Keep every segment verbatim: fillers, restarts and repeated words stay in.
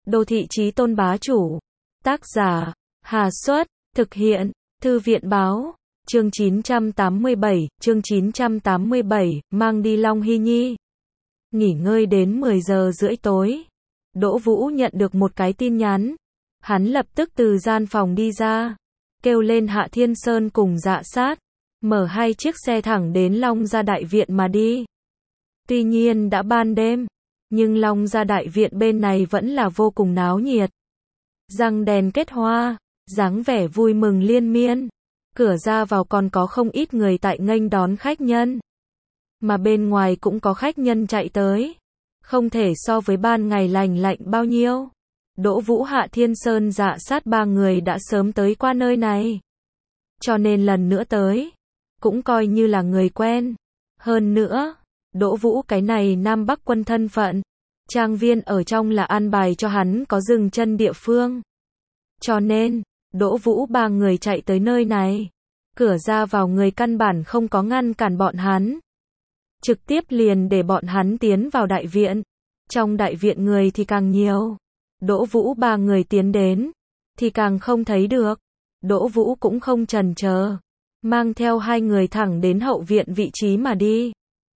Đô thị chí tôn bá chủ. Tác giả, Hà Xuất, thực hiện, Thư viện báo, chương chín trăm tám mươi bảy, chương chín trăm tám mươi bảy, mang đi Long Hy Nhi. Nghỉ ngơi đến mười giờ rưỡi tối. Đỗ Vũ nhận được một cái tin nhắn. Hắn lập tức từ gian phòng đi ra, kêu lên Hạ Thiên Sơn cùng Dạ Sát, mở hai chiếc xe thẳng đến Long Gia Đại Viện mà đi. Tuy nhiên đã ban đêm, nhưng Long Gia Đại Viện bên này vẫn là vô cùng náo nhiệt. Răng đèn kết hoa, dáng vẻ vui mừng liên miên. Cửa ra vào còn có không ít người tại nghênh đón khách nhân. Mà bên ngoài cũng có khách nhân chạy tới. Không thể so với ban ngày lành lạnh bao nhiêu. Đỗ Vũ, Hạ Thiên Sơn, Dạ Sát ba người đã sớm tới qua nơi này. Cho nên lần nữa tới, cũng coi như là người quen. Hơn nữa, Đỗ Vũ cái này Nam Bắc quân thân phận, trang viên ở trong là an bài cho hắn có dừng chân địa phương. Cho nên, Đỗ Vũ ba người chạy tới nơi này. Cửa ra vào người căn bản không có ngăn cản bọn hắn. Trực tiếp liền để bọn hắn tiến vào đại viện. Trong đại viện người thì càng nhiều. Đỗ Vũ ba người tiến đến, thì càng không thấy được. Đỗ Vũ cũng không chần chờ, mang theo hai người thẳng đến hậu viện vị trí mà đi.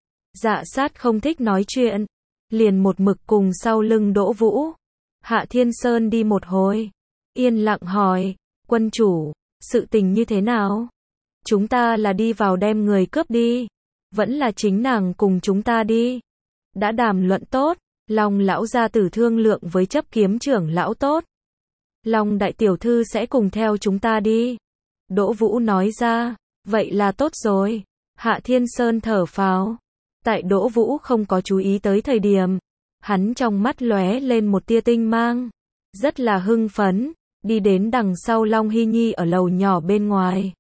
Dạ Sát không thích nói chuyện, liền một mực cùng sau lưng Đỗ Vũ. Hạ Thiên Sơn đi một hồi, yên lặng hỏi, quân chủ, sự tình như thế nào? Chúng ta là đi vào đem người cướp đi, vẫn là chính nàng cùng chúng ta đi? Đã đàm luận tốt, Long lão gia tử thương lượng với chấp kiếm trưởng lão tốt. Long đại tiểu thư sẽ cùng theo chúng ta đi. Đỗ Vũ nói ra, vậy là tốt rồi. Hạ Thiên Sơn thở phào. Tại Đỗ Vũ không có chú ý tới thời điểm, hắn trong mắt lóe lên một tia tinh mang, rất là hưng phấn, đi đến đằng sau Long Hy Nhi ở lầu nhỏ bên ngoài.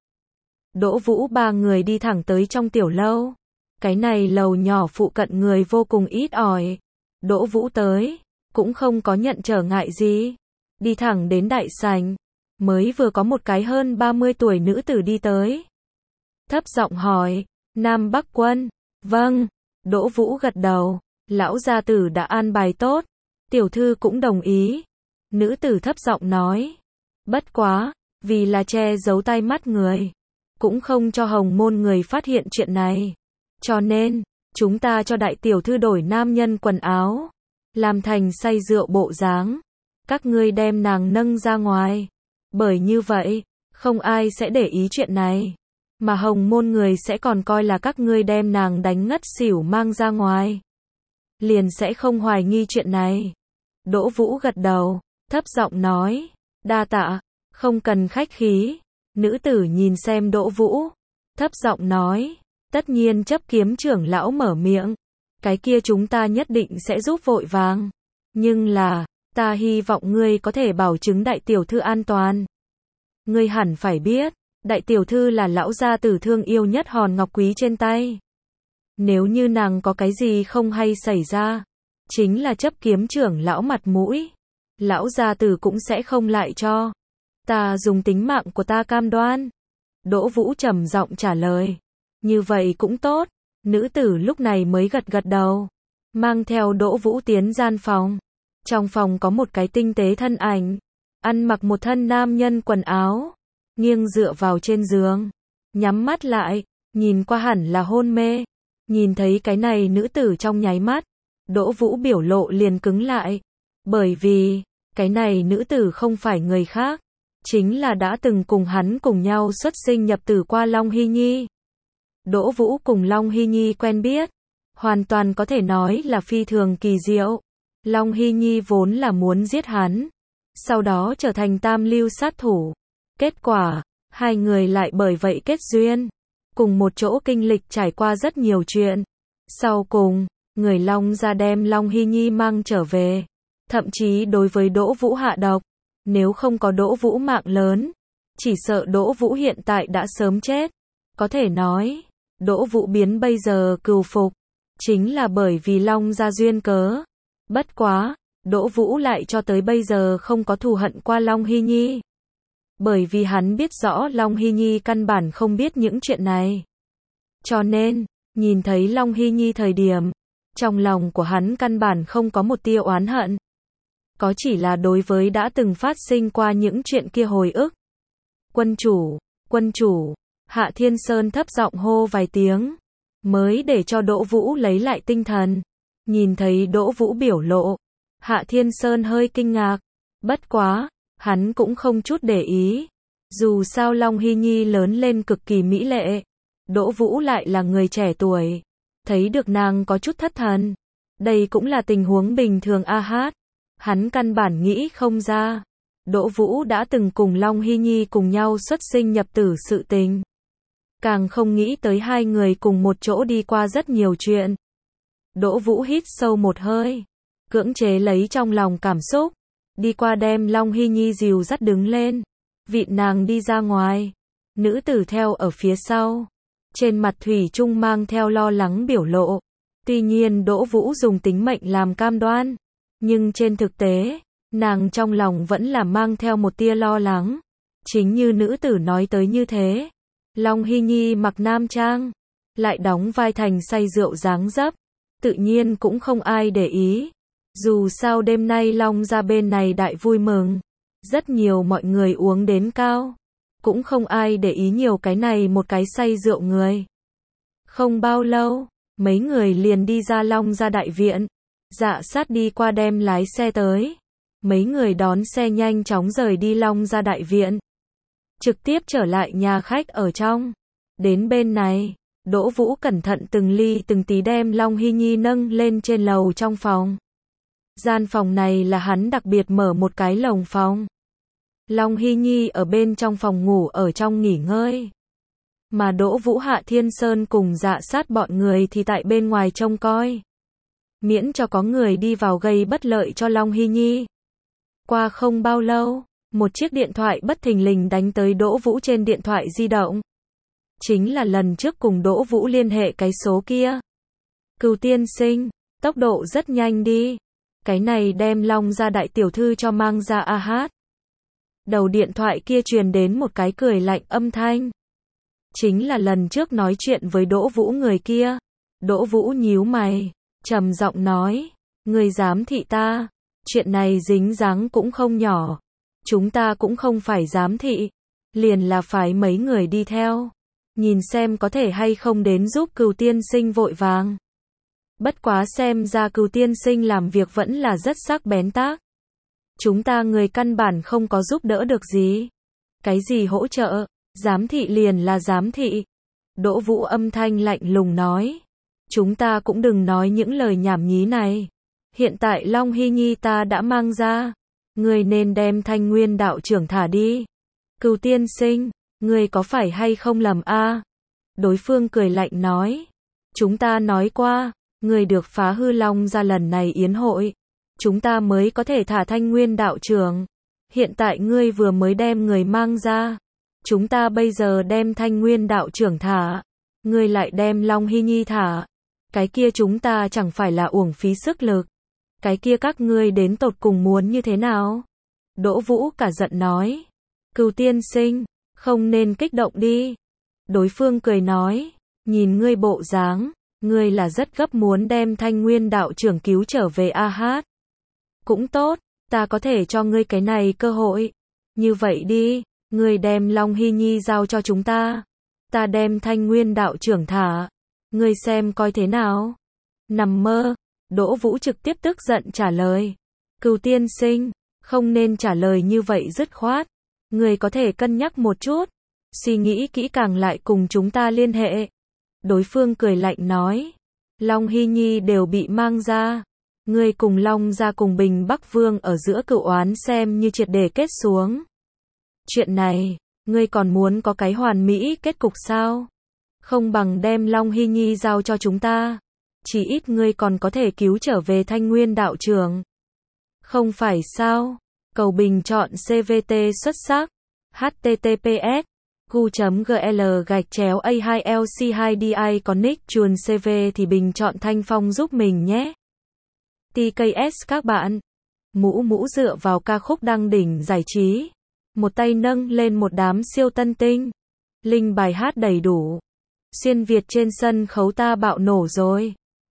Đỗ Vũ ba người đi thẳng tới trong tiểu lâu. Cái này lầu nhỏ phụ cận người vô cùng ít ỏi. Đỗ Vũ tới, cũng không có nhận trở ngại gì. Đi thẳng đến đại sảnh, mới vừa có một cái hơn ba mươi tuổi nữ tử đi tới. Thấp giọng hỏi, Nam Bắc quân, vâng, Đỗ Vũ gật đầu, lão gia tử đã an bài tốt, tiểu thư cũng đồng ý. Nữ tử thấp giọng nói, bất quá, vì là che giấu tai mắt người, cũng không cho hồng môn người phát hiện chuyện này. Cho nên, chúng ta cho đại tiểu thư đổi nam nhân quần áo, làm thành say rượu bộ dáng. Các ngươi đem nàng nâng ra ngoài. Bởi như vậy, không ai sẽ để ý chuyện này. Mà hồng môn người sẽ còn coi là các ngươi đem nàng đánh ngất xỉu mang ra ngoài. Liền sẽ không hoài nghi chuyện này. Đỗ Vũ gật đầu, thấp giọng nói, đa tạ, không cần khách khí. Nữ tử nhìn xem Đỗ Vũ, thấp giọng nói, tất nhiên chấp kiếm trưởng lão mở miệng, cái kia chúng ta nhất định sẽ giúp vội vàng. Nhưng là, ta hy vọng ngươi có thể bảo chứng đại tiểu thư an toàn. Ngươi hẳn phải biết, đại tiểu thư là lão gia tử thương yêu nhất hòn ngọc quý trên tay. Nếu như nàng có cái gì không hay xảy ra, chính là chấp kiếm trưởng lão mặt mũi, lão gia tử cũng sẽ không lại cho. Ta dùng tính mạng của ta cam đoan. Đỗ Vũ trầm giọng trả lời. Như vậy cũng tốt. Nữ tử lúc này mới gật gật đầu, mang theo Đỗ Vũ tiến gian phòng. Trong phòng có một cái tinh tế thân ảnh, ăn mặc một thân nam nhân quần áo, nghiêng dựa vào trên giường, nhắm mắt lại, nhìn qua hẳn là hôn mê. Nhìn thấy cái này nữ tử trong nháy mắt, Đỗ Vũ biểu lộ liền cứng lại, bởi vì, cái này nữ tử không phải người khác, chính là đã từng cùng hắn cùng nhau xuất sinh nhập tử qua Long Hy Nhi. Đỗ Vũ cùng Long Hy Nhi quen biết, hoàn toàn có thể nói là phi thường kỳ diệu. Long Hy Nhi vốn là muốn giết hắn, sau đó trở thành tam lưu sát thủ. Kết quả, hai người lại bởi vậy kết duyên, cùng một chỗ kinh lịch trải qua rất nhiều chuyện. Sau cùng, người Long gia đem Long Hy Nhi mang trở về, thậm chí đối với Đỗ Vũ hạ độc. Nếu không có Đỗ Vũ mạng lớn, chỉ sợ Đỗ Vũ hiện tại đã sớm chết. Có thể nói, Đỗ Vũ biến bây giờ cừu phục, chính là bởi vì Long gia duyên cớ. Bất quá, Đỗ Vũ lại cho tới bây giờ không có thù hận qua Long Hy Nhi. Bởi vì hắn biết rõ Long Hy Nhi căn bản không biết những chuyện này. Cho nên, nhìn thấy Long Hy Nhi thời điểm, trong lòng của hắn căn bản không có một tia oán hận. có chỉ là đối với đã từng phát sinh qua những chuyện kia hồi ức. Quân chủ, quân chủ, Hạ Thiên Sơn thấp giọng hô vài tiếng, mới để cho Đỗ Vũ lấy lại tinh thần. Nhìn thấy Đỗ Vũ biểu lộ, Hạ Thiên Sơn hơi kinh ngạc, bất quá, hắn cũng không chút để ý. Dù sao Long Hy Nhi lớn lên cực kỳ mỹ lệ, Đỗ Vũ lại là người trẻ tuổi, thấy được nàng có chút thất thần. Đây cũng là tình huống bình thường a hát. Hắn căn bản nghĩ không ra, Đỗ Vũ đã từng cùng Long Hy Nhi cùng nhau xuất sinh nhập tử sự tình. Càng không nghĩ tới hai người cùng một chỗ đi qua rất nhiều chuyện. Đỗ Vũ hít sâu một hơi, cưỡng chế lấy trong lòng cảm xúc, đi qua đem Long Hy Nhi dìu dắt đứng lên, vịn nàng đi ra ngoài. Nữ tử theo ở phía sau, trên mặt thủy chung mang theo lo lắng biểu lộ. Tuy nhiên Đỗ Vũ dùng tính mệnh làm cam đoan, nhưng trên thực tế, nàng trong lòng vẫn là mang theo một tia lo lắng. Chính như nữ tử nói tới như thế, Long Hy Nhi mặc nam trang, lại đóng vai thành say rượu dáng dấp, tự nhiên cũng không ai để ý. Dù sao đêm nay Long gia bên này đại vui mừng, rất nhiều mọi người uống đến cao, cũng không ai để ý nhiều cái này một cái say rượu người. Không bao lâu, mấy người liền đi ra Long gia đại viện. Dạ sát đi qua đem lái xe tới. Mấy người đón xe nhanh chóng rời đi Long gia đại viện, trực tiếp trở lại nhà khách ở trong. Đến bên này, Đỗ Vũ cẩn thận từng ly từng tí đem Long Hy Nhi nâng lên trên lầu trong phòng. Gian phòng này là hắn đặc biệt mở một cái lồng phòng. Long Hy Nhi ở bên trong phòng ngủ ở trong nghỉ ngơi, mà Đỗ Vũ, Hạ Thiên Sơn cùng Dạ sát bọn người thì tại bên ngoài trông coi, miễn cho có người đi vào gây bất lợi cho Long Hy Nhi. Qua không bao lâu, một chiếc điện thoại bất thình lình đánh tới Đỗ Vũ trên điện thoại di động. Chính là lần trước cùng Đỗ Vũ liên hệ cái số kia. Cửu tiên sinh, tốc độ rất nhanh đi. Cái này đem Long gia đại tiểu thư cho mang ra a hát. Đầu điện thoại kia truyền đến một cái cười lạnh âm thanh. Chính là lần trước nói chuyện với Đỗ Vũ người kia. Đỗ Vũ nhíu mày, trầm giọng nói, người giám thị ta, chuyện này dính dáng cũng không nhỏ. Chúng ta cũng không phải giám thị, liền là phải mấy người đi theo, nhìn xem có thể hay không đến giúp Cửu tiên sinh vội vàng. Bất quá xem ra Cửu tiên sinh làm việc vẫn là rất sắc bén tác. Chúng ta người căn bản không có giúp đỡ được gì. Cái gì hỗ trợ, giám thị liền là giám thị. Đỗ Vũ âm thanh lạnh lùng nói. Chúng ta cũng đừng nói những lời nhảm nhí này. Hiện tại Long Hy Nhi ta đã mang ra. Người nên đem Thanh Nguyên đạo trưởng thả đi. Cửu tiên sinh, người có phải hay không lầm a? Đối phương cười lạnh nói. Chúng ta nói qua, người được phá hư Long ra lần này yến hội, chúng ta mới có thể thả Thanh Nguyên đạo trưởng. Hiện tại ngươi vừa mới đem người mang ra, chúng ta bây giờ đem Thanh Nguyên đạo trưởng thả, ngươi lại đem Long Hy Nhi thả. Cái kia chúng ta chẳng phải là uổng phí sức lực. Cái kia các ngươi đến tột cùng muốn như thế nào? Đỗ Vũ cả giận nói. Cửu tiên sinh, không nên kích động đi. Đối phương cười nói, nhìn ngươi bộ dáng, ngươi là rất gấp muốn đem Thanh Nguyên đạo trưởng cứu trở về a hát. Cũng tốt, ta có thể cho ngươi cái này cơ hội. Như vậy đi, ngươi đem Long Hy Nhi giao cho chúng ta. Ta đem Thanh Nguyên đạo trưởng thả. Ngươi xem coi thế nào? Nằm mơ. Đỗ Vũ trực tiếp tức giận trả lời. Cửu tiên sinh, không nên trả lời như vậy dứt khoát. Người có thể cân nhắc một chút, suy nghĩ kỹ càng lại cùng chúng ta liên hệ. Đối phương cười lạnh nói. Long Hy Nhi đều bị mang ra. Người cùng Long gia cùng Bình Bắc Vương ở giữa cựu oán xem như triệt để kết xuống. Chuyện này, ngươi còn muốn có cái hoàn mỹ kết cục sao? Không bằng đem Long Hy Nhi giao cho chúng ta. Chỉ ít ngươi còn có thể cứu trở về Thanh Nguyên đạo trưởng. Không phải sao? Cầu bình chọn xê vê tê xuất sắc. H T T P S gu chấm G L gạch chéo A hai L C hai D I Connect chuồn xê vê thì bình chọn Thanh Phong giúp mình nhé. T K S các bạn. Mũ mũ dựa vào ca khúc đăng đỉnh giải trí. Một tay nâng lên một đám siêu tân tinh. Linh bài hát đầy đủ. Xuyên Việt trên sân khấu ta bạo nổ rồi.